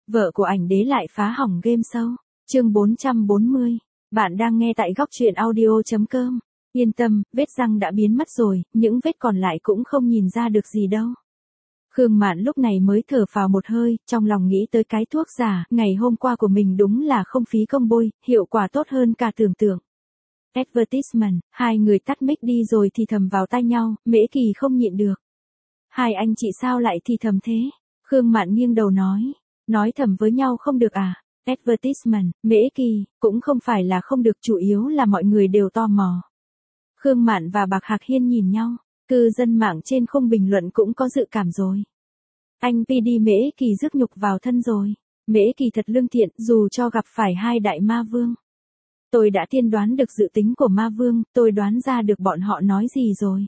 Vợ của ảnh đế lại phá hỏng game show. Chương 440. Bạn đang nghe tại góc truyện audio.com. Yên tâm, vết răng đã biến mất rồi, những vết còn lại cũng không nhìn ra được gì đâu. Khương Mạn lúc này mới thở phào một hơi, trong lòng nghĩ tới cái thuốc giả ngày hôm qua của mình đúng là không phí công bôi, hiệu quả tốt hơn cả tưởng tượng. Advertisement, hai người tắt mic đi rồi thì thầm vào tai nhau, Mễ Kỳ không nhịn được. Hai anh chị sao lại thì thầm thế? Khương Mạn nghiêng đầu nói thầm với nhau không được à? Advertisement, Mễ Kỳ, cũng không phải là không được, chủ yếu là mọi người đều tò mò. Khương Mạn và Bạc Hạc Hiên nhìn nhau, cư dân mạng trên khung bình luận cũng có dự cảm rồi. Anh PD Mễ Kỳ rước nhục vào thân rồi. Mễ Kỳ thật lương thiện, dù cho gặp phải hai đại ma vương. Tôi đã tiên đoán được dự tính của ma vương, tôi đoán ra được bọn họ nói gì rồi.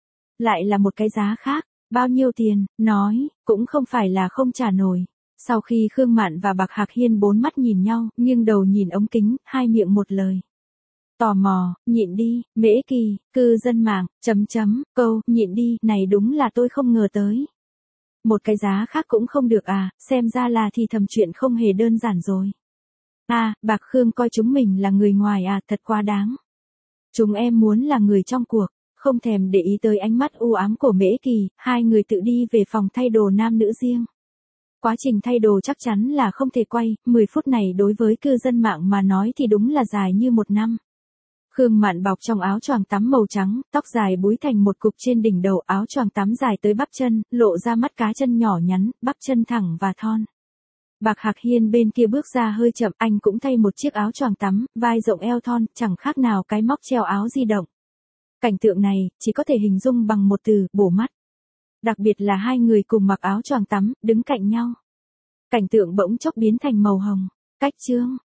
Lại là một cái giá khác, bao nhiêu tiền, nói, cũng không phải là không trả nổi. Sau khi Khương Mạn và Bạc Hạc Hiên bốn mắt nhìn nhau, nghiêng đầu nhìn ống kính, hai miệng một lời. Tò mò, nhịn đi, Mễ Kỳ, cư dân mạng, câu, nhịn đi, này đúng là tôi không ngờ tới. Một cái giá khác cũng không được à, xem ra là thì thầm chuyện không hề đơn giản rồi. À, Bạc Khương coi chúng mình là người ngoài à, thật quá đáng. Chúng em muốn là người trong cuộc, không thèm để ý tới ánh mắt u ám của Mễ Kỳ, hai người tự đi về phòng thay đồ nam nữ riêng. Quá trình thay đồ chắc chắn là không thể quay, 10 phút này đối với cư dân mạng mà nói thì đúng là dài như một năm. Khương Mạn bọc trong áo choàng tắm màu trắng, tóc dài búi thành một cục trên đỉnh đầu, áo choàng tắm dài tới bắp chân, lộ ra mắt cá chân nhỏ nhắn, bắp chân thẳng và thon. Bạc Hạc Hiên bên kia bước ra hơi chậm, anh cũng thay một chiếc áo choàng tắm, vai rộng eo thon, chẳng khác nào cái móc treo áo di động. Cảnh tượng này, chỉ có thể hình dung bằng một từ, bổ mắt. Đặc biệt là hai người cùng mặc áo choàng tắm, đứng cạnh nhau. Cảnh tượng bỗng chốc biến thành màu hồng. Cách chương,